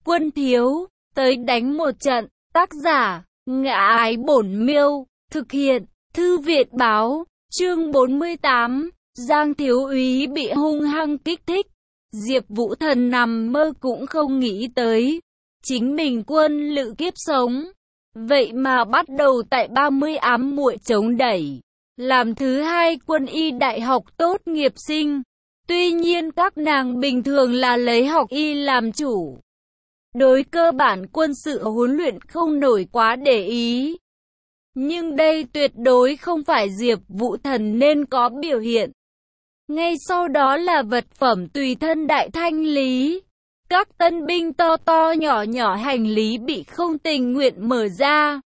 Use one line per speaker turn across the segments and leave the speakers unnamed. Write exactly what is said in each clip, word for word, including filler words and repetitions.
Quân thiếu, tới đánh một trận. Tác giả, Ngã Ái Bổn Miêu, thực hiện, Thư Việt Báo, chương bốn mươi tám, Giang thiếu úy bị hung hăng kích thích. Diệp Vũ Thần nằm mơ cũng không nghĩ tới, chính mình quân lữ kiếp sống, vậy mà bắt đầu tại ba mươi ám muội chống đẩy, làm thứ hai quân y đại học tốt nghiệp sinh. Tuy nhiên các nàng bình thường là lấy học y làm chủ, đối cơ bản quân sự huấn luyện không nổi quá để ý. Nhưng đây tuyệt đối không phải Diệp Vũ Thần nên có biểu hiện. Ngay sau đó là vật phẩm tùy thân đại thanh lý. Các tân binh to to nhỏ nhỏ hành lý bị không tình nguyện mở ra.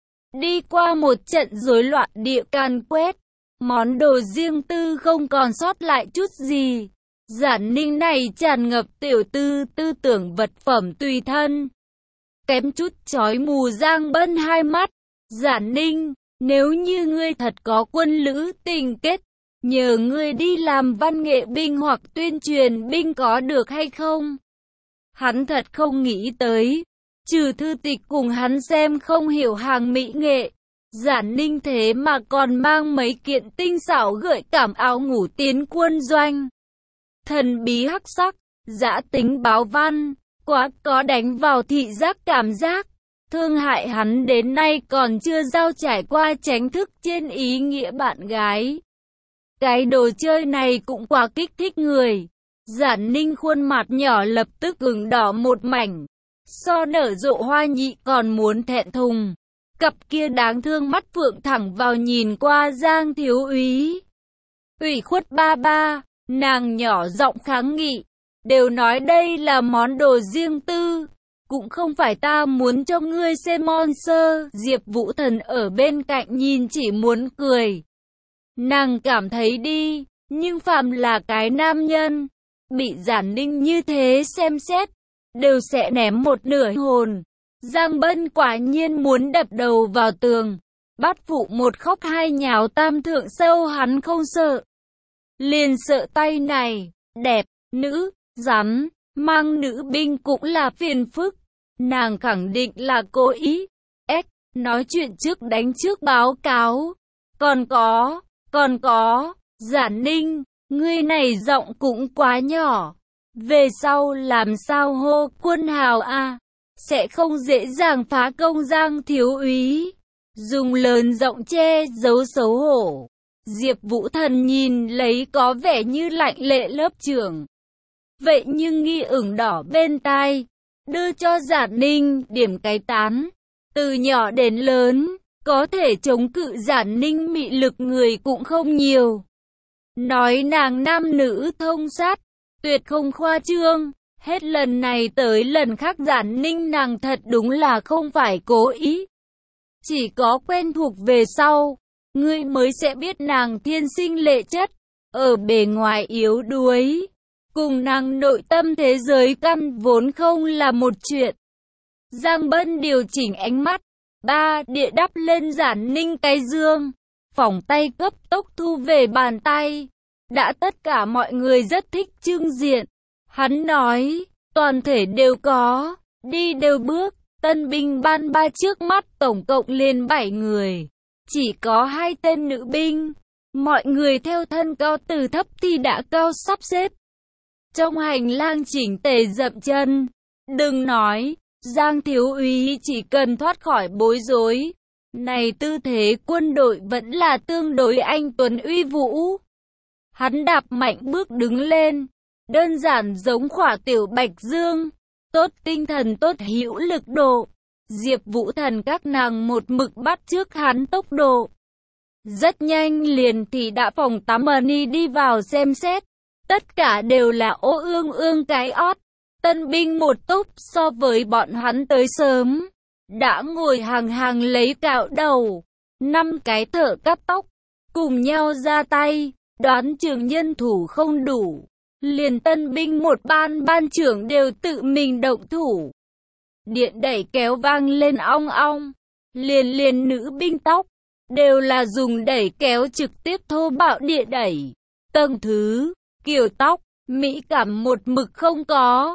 Đi qua một trận rối loạn địa càn quét, món đồ riêng tư không còn sót lại chút gì. Giản Ninh này tràn ngập tiểu tư tư tưởng vật phẩm tùy thân, kém chút chói mù Giang Bân hai mắt. Giản Ninh, nếu như ngươi thật có quân lữ tình kết, nhờ ngươi đi làm văn nghệ binh hoặc tuyên truyền binh có được hay không? Hắn thật không nghĩ tới, trừ thư tịch cùng hắn xem không hiểu hàng mỹ nghệ, Giản Ninh thế mà còn mang mấy kiện tinh xảo gợi cảm áo ngủ tiến quân doanh. Thần bí hắc sắc, dã tính báo văn, quá có đánh vào thị giác cảm giác. Thương hại hắn đến nay còn chưa giao trải qua tránh thức trên ý nghĩa bạn gái. Cái đồ chơi này cũng quá kích thích người. Giản Ninh khuôn mặt nhỏ lập tức ửng đỏ một mảnh. So nở rộ hoa nhị còn muốn thẹn thùng. Cặp kia đáng thương mắt phượng thẳng vào nhìn qua Giang thiếu úy. Ủy khuất ba ba, nàng nhỏ giọng kháng nghị. Đều nói đây là món đồ riêng tư. Cũng không phải ta muốn cho ngươi xem monster. Diệp Vũ Thần ở bên cạnh nhìn chỉ muốn cười. Nàng cảm thấy đi, nhưng phàm là cái nam nhân, bị Giản Ninh như thế xem xét, đều sẽ ném một nửa hồn. Giang Bân quả nhiên muốn đập đầu vào tường. Bát phụ một khóc hai nhào tam thượng sâu hắn không sợ. Liền sợ tay này, đẹp, nữ, rắn, mang nữ binh cũng là phiền phức. Nàng khẳng định là cố ý. Ếch, nói chuyện trước đánh trước báo cáo. Còn có, còn có, Giản Ninh, ngươi này giọng cũng quá nhỏ. Về sau làm sao hô quân hào a à? Sẽ không dễ dàng phá công Giang thiếu úy. Dùng lớn giọng che giấu xấu hổ. Diệp Vũ Thần nhìn lấy có vẻ như lạnh lệ lớp trưởng. Vậy nhưng nghi ửng đỏ bên tai. Đưa cho Giản Ninh điểm cái tán. Từ nhỏ đến lớn, có thể chống cự Giản Ninh mị lực người cũng không nhiều. Nói nàng nam nữ thông sát, tuyệt không khoa trương. Hết lần này tới lần khác Giản Ninh nàng thật đúng là không phải cố ý. Chỉ có quen thuộc về sau, ngươi mới sẽ biết nàng thiên sinh lệ chất, ở bề ngoài yếu đuối. Cùng nàng nội tâm thế giới căn vốn không là một chuyện. Giang Bân điều chỉnh ánh mắt, ba địa đắp lên Giản Ninh cái dương, phỏng tay cấp tốc thu về bàn tay. Đã tất cả mọi người rất thích trưng diện. Hắn nói, toàn thể đều có, đi đều bước, tân binh ban ba trước mắt tổng cộng lên bảy người. Chỉ có hai tên nữ binh, mọi người theo thân cao từ thấp thì đã cao sắp xếp. Trong hành lang chỉnh tề dậm chân, đừng nói, Giang thiếu úy chỉ cần thoát khỏi bối rối. Này tư thế quân đội vẫn là tương đối anh tuấn uy vũ. Hắn đạp mạnh bước đứng lên, đơn giản giống khỏa tiểu bạch dương, tốt tinh thần tốt hữu lực độ. Diệp Vũ Thần các nàng một mực bắt trước hắn tốc độ. Rất nhanh liền thì đã phòng tắm Money đi vào xem xét. Tất cả đều là ô ương ương cái ót. Tân binh một tốp so với bọn hắn tới sớm. Đã ngồi hàng hàng lấy cạo đầu. Năm cái thợ cắt tóc. Cùng nhau ra tay. Đoán chừng nhân thủ không đủ. Liền tân binh một ban ban trưởng đều tự mình động thủ. Điện đẩy kéo vang lên ong ong. Liền liền nữ binh tóc. Đều là dùng đẩy kéo trực tiếp thô bạo địa đẩy. Tầng thứ. Kiểu tóc, mỹ cảm một mực không có.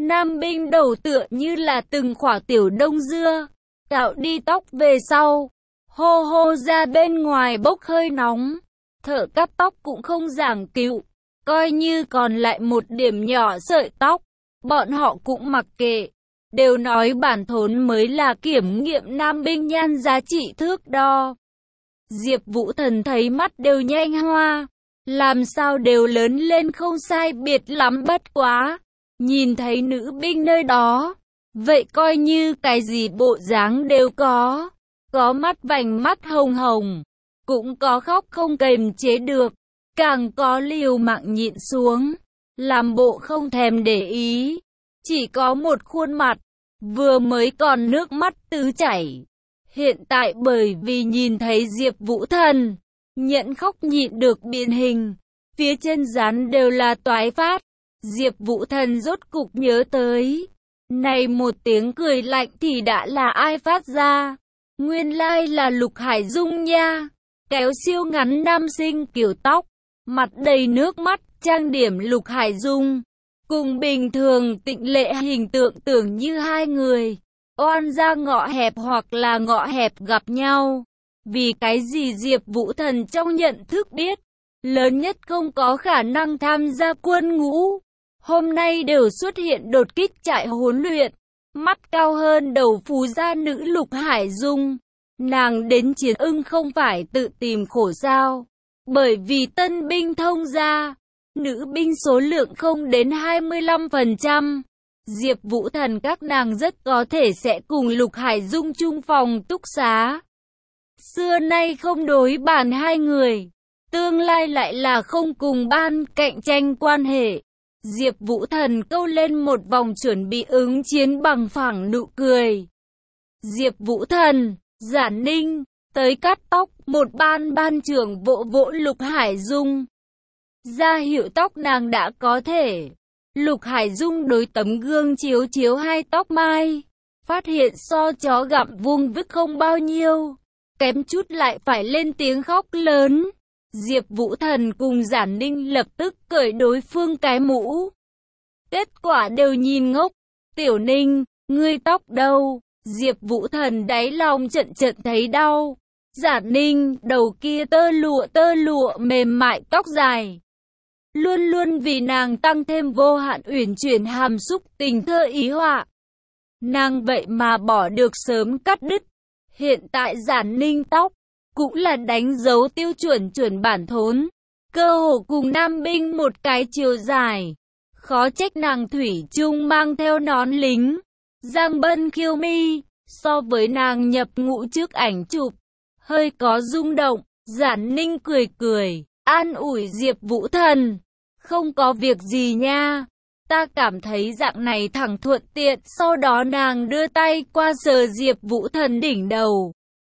Nam binh đầu tựa như là từng quả tiểu đông dưa, cạo đi tóc về sau, hô hô ra bên ngoài bốc hơi nóng. Thợ cắt tóc cũng không giảng cựu, coi như còn lại một điểm nhỏ sợi tóc, bọn họ cũng mặc kệ, đều nói bản thốn mới là kiểm nghiệm nam binh nhan giá trị thước đo. Diệp Vũ Thần thấy mắt đều nhanh hoa, làm sao đều lớn lên không sai biệt lắm, bất quá nhìn thấy nữ binh nơi đó, vậy coi như cái gì bộ dáng đều có, có mắt vành mắt hồng hồng, cũng có khóc không kềm chế được, càng có liều mạng nhịn xuống, làm bộ không thèm để ý, chỉ có một khuôn mặt, vừa mới còn nước mắt tứ chảy. Hiện tại bởi vì nhìn thấy Diệp Vũ Thần, nhẫn khóc nhịn được biến hình, phía trên trán đều là toái phát. Diệp Vũ Thần rốt cục nhớ tới, này một tiếng cười lạnh thì đã là ai phát ra? Nguyên lai là Lục Hải Dung nha, kéo siêu ngắn nam sinh kiểu tóc, mặt đầy nước mắt, trang điểm Lục Hải Dung, cùng bình thường tịnh lệ hình tượng tưởng như hai người oan ra ngõ hẹp hoặc là ngõ hẹp gặp nhau. Vì cái gì Diệp Vũ Thần trong nhận thức biết, lớn nhất không có khả năng tham gia quân ngũ, hôm nay đều xuất hiện đột kích trại huấn luyện, mắt cao hơn đầu phú gia nữ Lục Hải Dung. Nàng đến Chiến Ưng không phải tự tìm khổ sao, bởi vì tân binh thông gia, nữ binh số lượng không đến hai mươi lăm phần trăm. Diệp Vũ Thần các nàng rất có thể sẽ cùng Lục Hải Dung chung phòng túc xá. Xưa nay không đối bàn hai người, tương lai lại là không cùng ban cạnh tranh quan hệ. Diệp Vũ Thần câu lên một vòng chuẩn bị ứng chiến bằng phẳng nụ cười. Diệp Vũ Thần, Giản Ninh, tới cắt tóc, một ban ban trưởng vỗ vỗ Lục Hải Dung. Ra hiệu tóc nàng đã có thể. Lục Hải Dung đối tấm gương chiếu chiếu hai tóc mai, phát hiện so chó gặm vuông vức không bao nhiêu, kém chút lại phải lên tiếng khóc lớn. Diệp Vũ Thần cùng Giản Ninh lập tức cởi đối phương cái mũ. Kết quả đều nhìn ngốc. Tiểu Ninh, ngươi tóc đâu? Diệp Vũ Thần đáy lòng trận trận thấy đau. Giản Ninh, đầu kia tơ lụa tơ lụa mềm mại tóc dài, luôn luôn vì nàng tăng thêm vô hạn uyển chuyển hàm xúc tình thơ ý họa. Nàng vậy mà bỏ được sớm cắt đứt. Hiện tại Giản Ninh tóc cũng là đánh dấu tiêu chuẩn chuẩn bản thốn, cơ hồ cùng nam binh một cái chiều dài. Khó trách nàng thủy chung mang theo nón lính. Giang Bân khiêu mi, so với nàng nhập ngũ trước ảnh chụp, hơi có rung động. Giản Ninh cười cười, an ủi Diệp Vũ Thần, không có việc gì nha, ta cảm thấy dạng này thẳng thuận tiện. Sau đó nàng đưa tay qua sờ Diệp Vũ Thần đỉnh đầu.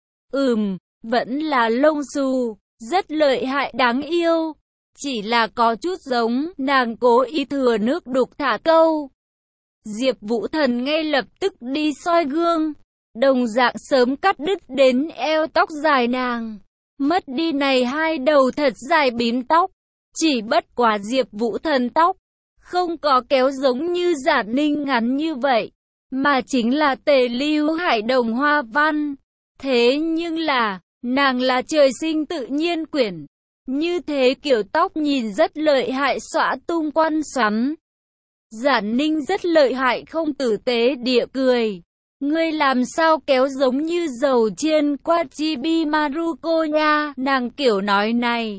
Ừm, vẫn là lông xù, rất lợi hại đáng yêu, chỉ là có chút giống. Nàng cố ý thừa nước đục thả câu. Diệp Vũ Thần ngay lập tức đi soi gương, đồng dạng sớm cắt đứt đến eo tóc dài nàng, mất đi này hai đầu thật dài bím tóc. Chỉ bất quá Diệp Vũ Thần tóc không có kéo giống như Giản Ninh ngắn như vậy, mà chính là tề lưu hải đồng hoa văn. Thế nhưng là, nàng là trời sinh tự nhiên quyển, như thế kiểu tóc nhìn rất lợi hại, xõa tung quan xoắn. Giản Ninh rất lợi hại không tử tế địa cười. Ngươi làm sao kéo giống như dầu chiên qua chibi Maruko nha. Nàng kiểu nói này,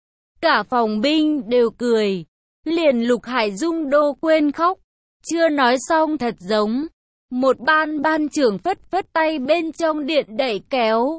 cả phòng binh đều cười, liền Lục Hải Dung đô quên khóc. Chưa nói xong thật giống. Một ban ban trưởng phất phất tay bên trong điện đẩy kéo.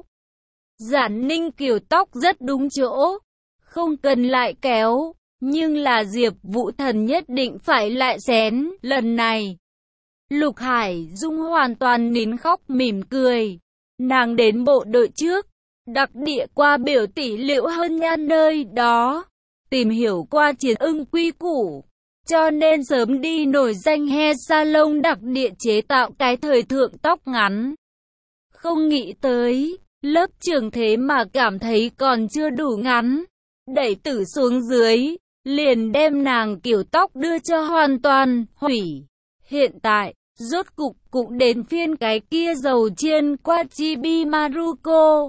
Giản Ninh kiểu tóc rất đúng chỗ, không cần lại kéo. Nhưng là Diệp Vũ Thần nhất định phải lại xén. Lần này, Lục Hải Dung hoàn toàn nín khóc mỉm cười. Nàng đến bộ đội trước, đặc địa qua biểu tỷ Liễu Hân Nhan nơi đó, tìm hiểu qua Chiến Ưng quy củ, cho nên sớm đi nổi danh hair salon đặc địa chế tạo cái thời thượng tóc ngắn. Không nghĩ tới, lớp trưởng thế mà cảm thấy còn chưa đủ ngắn, đẩy tử xuống dưới, liền đem nàng kiểu tóc đưa cho hoàn toàn hủy. Hiện tại, rốt cục cũng đến phiên cái kia dầu chiên qua chibi Maruko.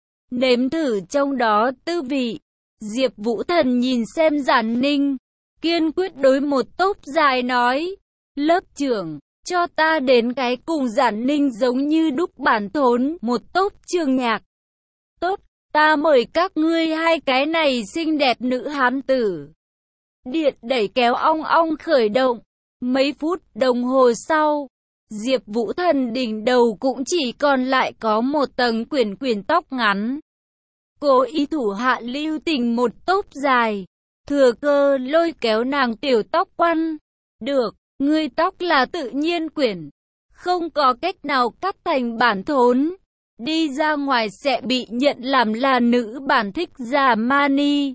Nếm thử trong đó tư vị. Diệp Vũ Thần nhìn xem Giản Ninh, kiên quyết đối một tốp dài nói, lớp trưởng, cho ta đến cái cùng Giản Ninh giống như đúc bản thốn, một tốp trường nhạc. Tốt, ta mời các ngươi hai cái này xinh đẹp nữ hán tử. Điện đẩy kéo ong ong khởi động. Mấy phút đồng hồ sau, Diệp Vũ Thần đỉnh đầu cũng chỉ còn lại có một tầng quyển quyển tóc ngắn. Cố ý thủ hạ lưu tình một tốp dài, thừa cơ lôi kéo nàng tiểu tóc quăn. Được, ngươi tóc là tự nhiên quyển, không có cách nào cắt thành bản thốn. Đi ra ngoài sẽ bị nhận làm là nữ bản thích giả mani.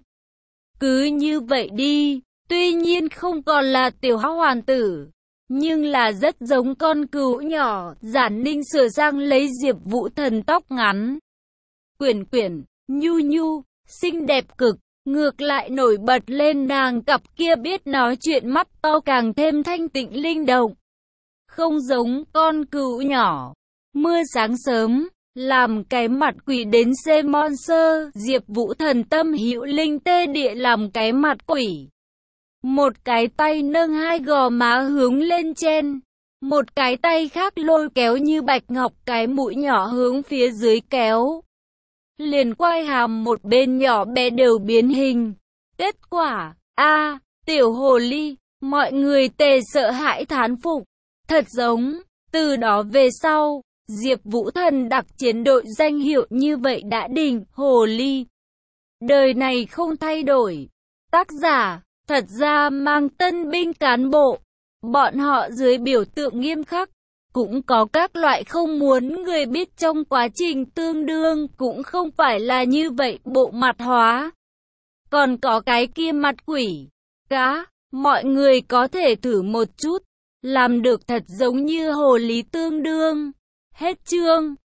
Cứ như vậy đi, tuy nhiên không còn là tiểu hắc hoàn tử, nhưng là rất giống con cừu nhỏ. Giản Ninh sửa sang lấy Diệp Vũ Thần tóc ngắn. Quyển quyển, nhu nhu, xinh đẹp cực, ngược lại nổi bật lên nàng cặp kia biết nói chuyện mắt to càng thêm thanh tịnh linh động. Không giống con cừu nhỏ. Mưa sáng sớm, làm cái mặt quỷ đến xê monster. Diệp Vũ Thần tâm hữu linh tê địa làm cái mặt quỷ. Một cái tay nâng hai gò má hướng lên trên, một cái tay khác lôi kéo như bạch ngọc cái mũi nhỏ hướng phía dưới kéo. Liền quai hàm một bên nhỏ bé đều biến hình. Kết quả, a tiểu hồ ly, mọi người tề sợ hãi thán phục. Thật giống, từ đó về sau, Diệp Vũ Thần đặc chiến đội danh hiệu như vậy đã định, hồ ly. Đời này không thay đổi. Tác giả, thật ra mang tân binh cán bộ. Bọn họ dưới biểu tượng nghiêm khắc. Cũng có các loại không muốn người biết trong quá trình tương đương cũng không phải là như vậy bộ mặt hóa. Còn có cái kia mặt quỷ, cá, mọi người có thể thử một chút, làm được thật giống như hồ ly tương đương. Hết chương.